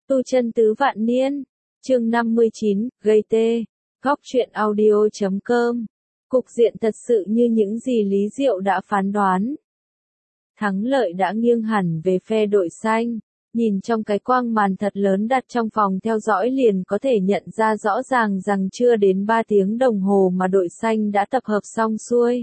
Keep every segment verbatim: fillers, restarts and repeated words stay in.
Tu chân tứ vạn niên, chương năm mươi chín, gây tê, góc truyện audio chấm com. Cục diện thật sự như những gì Lý Diệu đã phán đoán. Thắng lợi đã nghiêng hẳn về phe đội xanh, nhìn trong cái quang màn thật lớn đặt trong phòng theo dõi liền có thể nhận ra rõ ràng rằng chưa đến ba tiếng đồng hồ mà đội xanh đã tập hợp xong xuôi.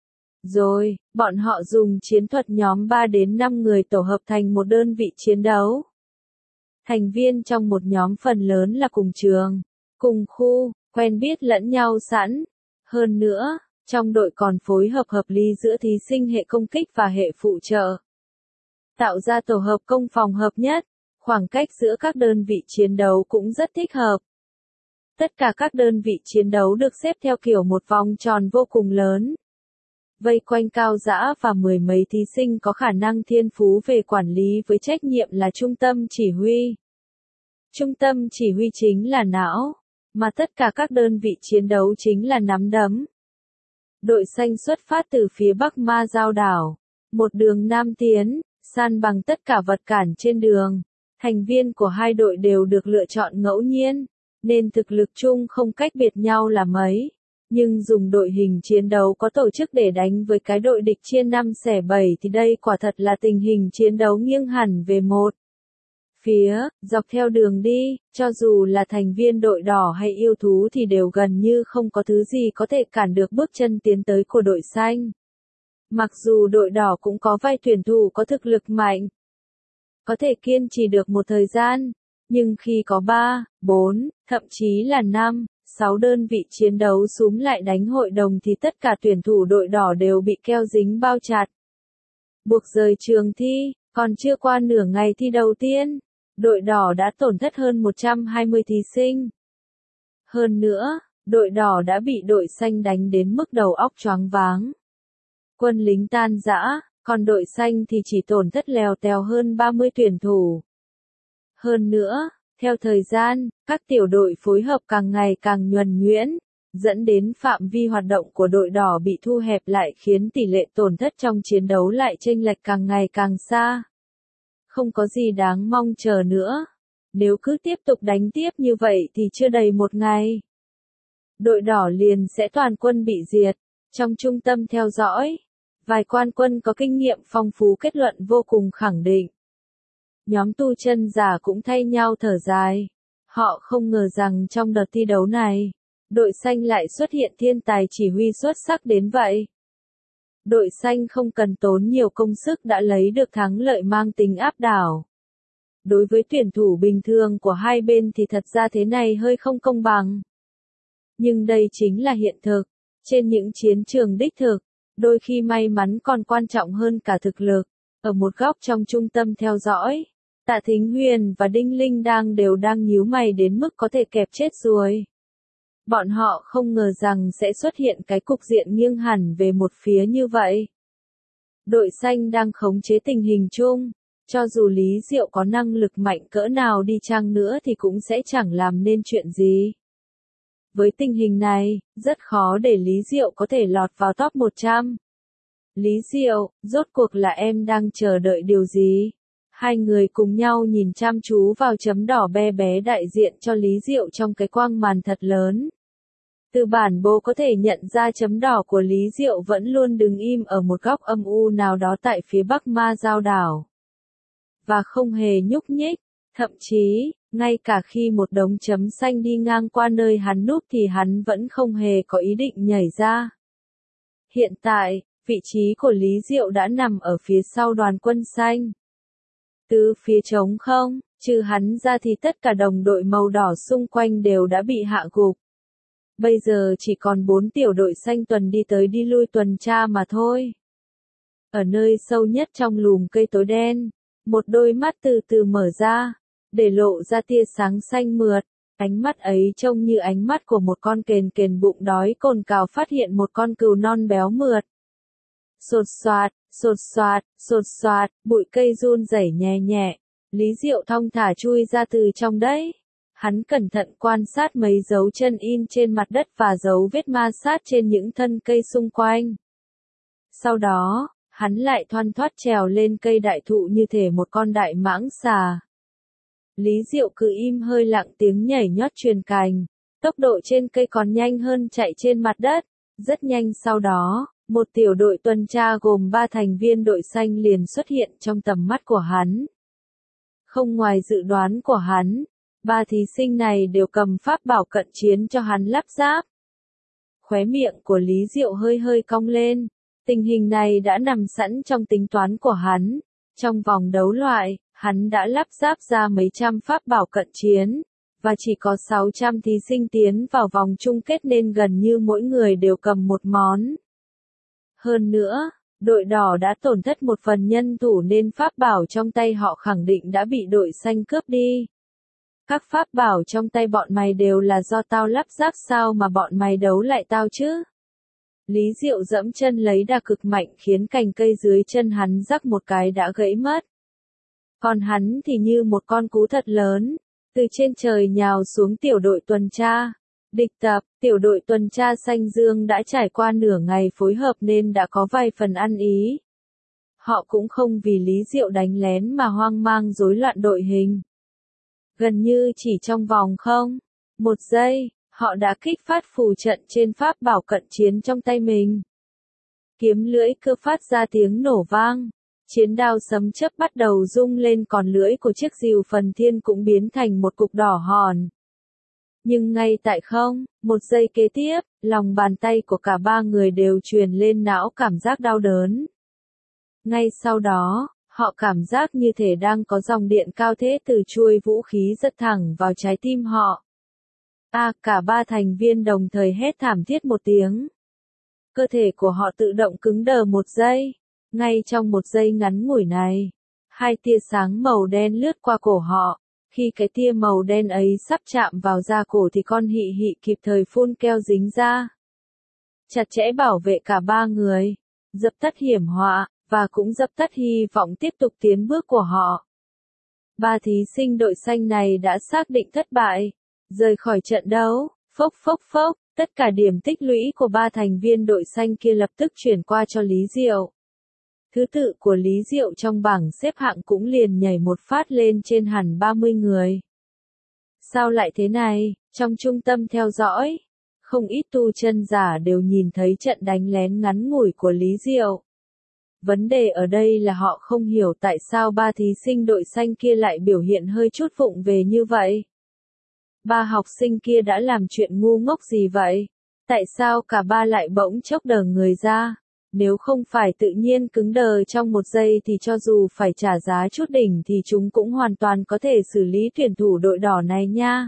Rồi, bọn họ dùng chiến thuật nhóm ba đến năm người tổ hợp thành một đơn vị chiến đấu. Thành viên trong một nhóm phần lớn là cùng trường, cùng khu, quen biết lẫn nhau sẵn. Hơn nữa, trong đội còn phối hợp hợp lý giữa thí sinh hệ công kích và hệ phụ trợ. Tạo ra tổ hợp công phòng hợp nhất, khoảng cách giữa các đơn vị chiến đấu cũng rất thích hợp. Tất cả các đơn vị chiến đấu được xếp theo kiểu một vòng tròn vô cùng lớn. Vây quanh Cao Dã và mười mấy thí sinh có khả năng thiên phú về quản lý với trách nhiệm là trung tâm chỉ huy. Trung tâm chỉ huy chính là não, mà tất cả các đơn vị chiến đấu chính là nắm đấm. Đội xanh xuất phát từ phía bắc Ma Giao đảo, một đường nam tiến, san bằng tất cả vật cản trên đường. Thành viên của hai đội đều được lựa chọn ngẫu nhiên, nên thực lực chung không cách biệt nhau là mấy. Nhưng dùng đội hình chiến đấu có tổ chức để đánh với cái đội địch chia năm xẻ bảy thì đây quả thật là tình hình chiến đấu nghiêng hẳn về một phía. Dọc theo đường đi, cho dù là thành viên đội đỏ hay yêu thú thì đều gần như không có thứ gì có thể cản được bước chân tiến tới của đội xanh. Mặc dù đội đỏ cũng có vài tuyển thủ có thực lực mạnh, có thể kiên trì được một thời gian, nhưng khi có ba, bốn, thậm chí là năm, sáu đơn vị chiến đấu xúm lại đánh hội đồng thì tất cả tuyển thủ đội đỏ đều bị keo dính bao chặt. Buộc rời trường thi, còn chưa qua nửa ngày thi đầu tiên, đội đỏ đã tổn thất hơn một trăm hai mươi thí sinh. Hơn nữa, đội đỏ đã bị đội xanh đánh đến mức đầu óc choáng váng. Quân lính tan rã, còn đội xanh thì chỉ tổn thất lèo tèo hơn ba mươi tuyển thủ. Hơn nữa, theo thời gian, các tiểu đội phối hợp càng ngày càng nhuần nhuyễn, dẫn đến phạm vi hoạt động của đội đỏ bị thu hẹp lại khiến tỷ lệ tổn thất trong chiến đấu lại chênh lệch càng ngày càng xa. Không có gì đáng mong chờ nữa. Nếu cứ tiếp tục đánh tiếp như vậy thì chưa đầy một ngày, đội đỏ liền sẽ toàn quân bị diệt. Trong trung tâm theo dõi, vài quan quân có kinh nghiệm phong phú kết luận vô cùng khẳng định. Nhóm tu chân giả cũng thay nhau thở dài. Họ không ngờ rằng trong đợt thi đấu này, đội xanh lại xuất hiện thiên tài chỉ huy xuất sắc đến vậy. Đội xanh không cần tốn nhiều công sức đã lấy được thắng lợi mang tính áp đảo. Đối với tuyển thủ bình thường của hai bên thì thật ra thế này hơi không công bằng. Nhưng đây chính là hiện thực. Trên những chiến trường đích thực, đôi khi may mắn còn quan trọng hơn cả thực lực. Ở một góc trong trung tâm theo dõi, Tạ Thính Huyền và Đinh Linh đang đều đang nhíu mày đến mức có thể kẹp chết ruồi. Bọn họ không ngờ rằng sẽ xuất hiện cái cục diện nghiêng hẳn về một phía như vậy. Đội xanh đang khống chế tình hình chung, cho dù Lý Diệu có năng lực mạnh cỡ nào đi chăng nữa thì cũng sẽ chẳng làm nên chuyện gì. Với tình hình này, rất khó để Lý Diệu có thể lọt vào top một trăm. Lý Diệu, rốt cuộc là em đang chờ đợi điều gì? Hai người cùng nhau nhìn chăm chú vào chấm đỏ bé bé đại diện cho Lý Diệu trong cái quang màn thật lớn. Từ bản bố có thể nhận ra chấm đỏ của Lý Diệu vẫn luôn đứng im ở một góc âm u nào đó tại phía bắc Ma Giao đảo. Và không hề nhúc nhích, thậm chí, ngay cả khi một đống chấm xanh đi ngang qua nơi hắn núp thì hắn vẫn không hề có ý định nhảy ra. Hiện tại, vị trí của Lý Diệu đã nằm ở phía sau đoàn quân xanh. Từ phía trống không, trừ hắn ra thì tất cả đồng đội màu đỏ xung quanh đều đã bị hạ gục. Bây giờ chỉ còn bốn tiểu đội xanh tuần đi tới đi lui tuần tra mà thôi. Ở nơi sâu nhất trong lùm cây tối đen, một đôi mắt từ từ mở ra, để lộ ra tia sáng xanh mượt. Ánh mắt ấy trông như ánh mắt của một con kền kền bụng đói cồn cào phát hiện một con cừu non béo mượt. Sột soạt, sột soạt, sột soạt, bụi cây run rẩy nhẹ nhẹ. Lý Diệu thong thả chui ra từ trong đấy. Hắn cẩn thận quan sát mấy dấu chân in trên mặt đất và dấu vết ma sát trên những thân cây xung quanh. Sau đó, hắn lại thoăn thoắt trèo lên cây đại thụ như thể một con đại mãng xà. Lý Diệu cứ im hơi lặng, tiếng nhảy nhót truyền cành. Tốc độ trên cây còn nhanh hơn chạy trên mặt đất. Rất nhanh sau đó, một tiểu đội tuần tra gồm ba thành viên đội xanh liền xuất hiện trong tầm mắt của hắn. Không ngoài dự đoán của hắn, ba thí sinh này đều cầm pháp bảo cận chiến cho hắn lắp ráp. Khóe miệng của Lý Diệu hơi hơi cong lên. Tình hình này đã nằm sẵn trong tính toán của hắn. Trong vòng đấu loại, hắn đã lắp ráp ra mấy trăm pháp bảo cận chiến, và chỉ có sáu trăm thí sinh tiến vào vòng chung kết nên gần như mỗi người đều cầm một món. Hơn nữa, đội đỏ đã tổn thất một phần nhân thủ nên pháp bảo trong tay họ khẳng định đã bị đội xanh cướp đi. Các pháp bảo trong tay bọn mày đều là do tao lắp ráp, sao mà bọn mày đấu lại tao chứ? Lý Diệu dẫm chân lấy đà cực mạnh khiến cành cây dưới chân hắn rắc một cái đã gãy mất. Còn hắn thì như một con cú thật lớn, từ trên trời nhào xuống tiểu đội tuần tra. Địch tập, tiểu đội tuần tra xanh dương đã trải qua nửa ngày phối hợp nên đã có vài phần ăn ý. Họ cũng không vì Lý Diệu đánh lén mà hoang mang rối loạn đội hình. Gần như chỉ trong vòng không, một giây, họ đã kích phát phù trận trên pháp bảo cận chiến trong tay mình. Kiếm lưỡi cơ phát ra tiếng nổ vang. Chiến đao sấm chớp bắt đầu rung lên, còn lưỡi của chiếc rìu phần thiên cũng biến thành một cục đỏ hòn. Nhưng ngay tại không, một giây kế tiếp, lòng bàn tay của cả ba người đều truyền lên não cảm giác đau đớn. Ngay sau đó, họ cảm giác như thể đang có dòng điện cao thế từ chuôi vũ khí giật thẳng vào trái tim họ. À, cả ba thành viên đồng thời hét thảm thiết một tiếng. Cơ thể của họ tự động cứng đờ một giây. Ngay trong một giây ngắn ngủi này, hai tia sáng màu đen lướt qua cổ họ. Khi cái tia màu đen ấy sắp chạm vào da cổ thì con hị hị kịp thời phun keo dính ra. Chặt chẽ bảo vệ cả ba người, dập tắt hiểm họa, và cũng dập tắt hy vọng tiếp tục tiến bước của họ. Ba thí sinh đội xanh này đã xác định thất bại, rời khỏi trận đấu. Phốc phốc phốc, tất cả điểm tích lũy của ba thành viên đội xanh kia lập tức chuyển qua cho Lý Diệu. Thứ tự của Lý Diệu trong bảng xếp hạng cũng liền nhảy một phát lên trên hẳn ba mươi người. Sao lại thế này? Trong trung tâm theo dõi, không ít tu chân giả đều nhìn thấy trận đánh lén ngắn ngủi của Lý Diệu. Vấn đề ở đây là họ không hiểu tại sao ba thí sinh đội xanh kia lại biểu hiện hơi chút vụng về như vậy. Ba học sinh kia đã làm chuyện ngu ngốc gì vậy? Tại sao cả ba lại bỗng chốc đờ người ra? Nếu không phải tự nhiên cứng đờ trong một giây thì cho dù phải trả giá chút đỉnh thì chúng cũng hoàn toàn có thể xử lý tuyển thủ đội đỏ này nha.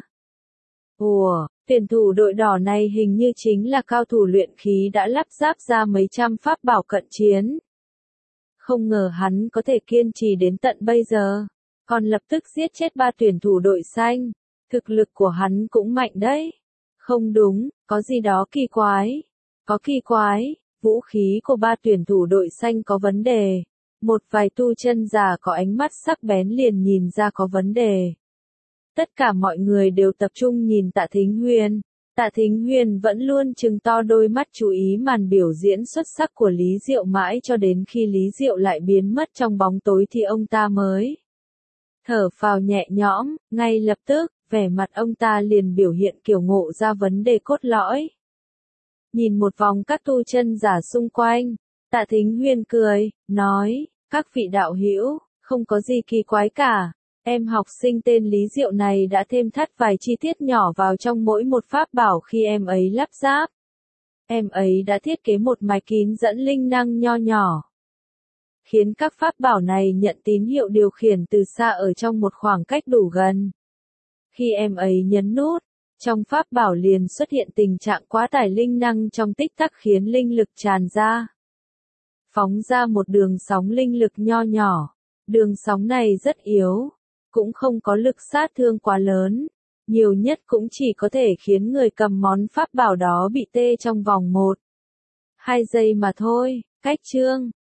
Ủa, tuyển thủ đội đỏ này hình như chính là cao thủ luyện khí đã lắp ráp ra mấy trăm pháp bảo cận chiến. Không ngờ hắn có thể kiên trì đến tận bây giờ, còn lập tức giết chết ba tuyển thủ đội xanh. Thực lực của hắn cũng mạnh đấy. Không đúng, có gì đó kỳ quái. Có kỳ quái. Vũ khí của ba tuyển thủ đội xanh có vấn đề. Một vài tu chân giả có ánh mắt sắc bén liền nhìn ra có vấn đề. Tất cả mọi người đều tập trung nhìn Tạ Thính Huyền. Tạ Thính Huyền vẫn luôn trừng to đôi mắt chú ý màn biểu diễn xuất sắc của Lý Diệu mãi cho đến khi Lý Diệu lại biến mất trong bóng tối thì ông ta mới thở phào nhẹ nhõm. Ngay lập tức, vẻ mặt ông ta liền biểu hiện kiểu ngộ ra vấn đề cốt lõi. Nhìn một vòng các tu chân giả xung quanh, Tạ Thính Huyền cười, nói, các vị đạo hữu, không có gì kỳ quái cả. Em học sinh tên Lý Diệu này đã thêm thắt vài chi tiết nhỏ vào trong mỗi một pháp bảo khi em ấy lắp ráp. Em ấy đã thiết kế một mạch kín dẫn linh năng nho nhỏ, khiến các pháp bảo này nhận tín hiệu điều khiển từ xa ở trong một khoảng cách đủ gần. Khi em ấy nhấn nút, trong pháp bảo liền xuất hiện tình trạng quá tải linh năng trong tích tắc khiến linh lực tràn ra, phóng ra một đường sóng linh lực nho nhỏ. Đường sóng này rất yếu, cũng không có lực sát thương quá lớn, nhiều nhất cũng chỉ có thể khiến người cầm món pháp bảo đó bị tê trong vòng một, hai giây mà thôi. Cách chương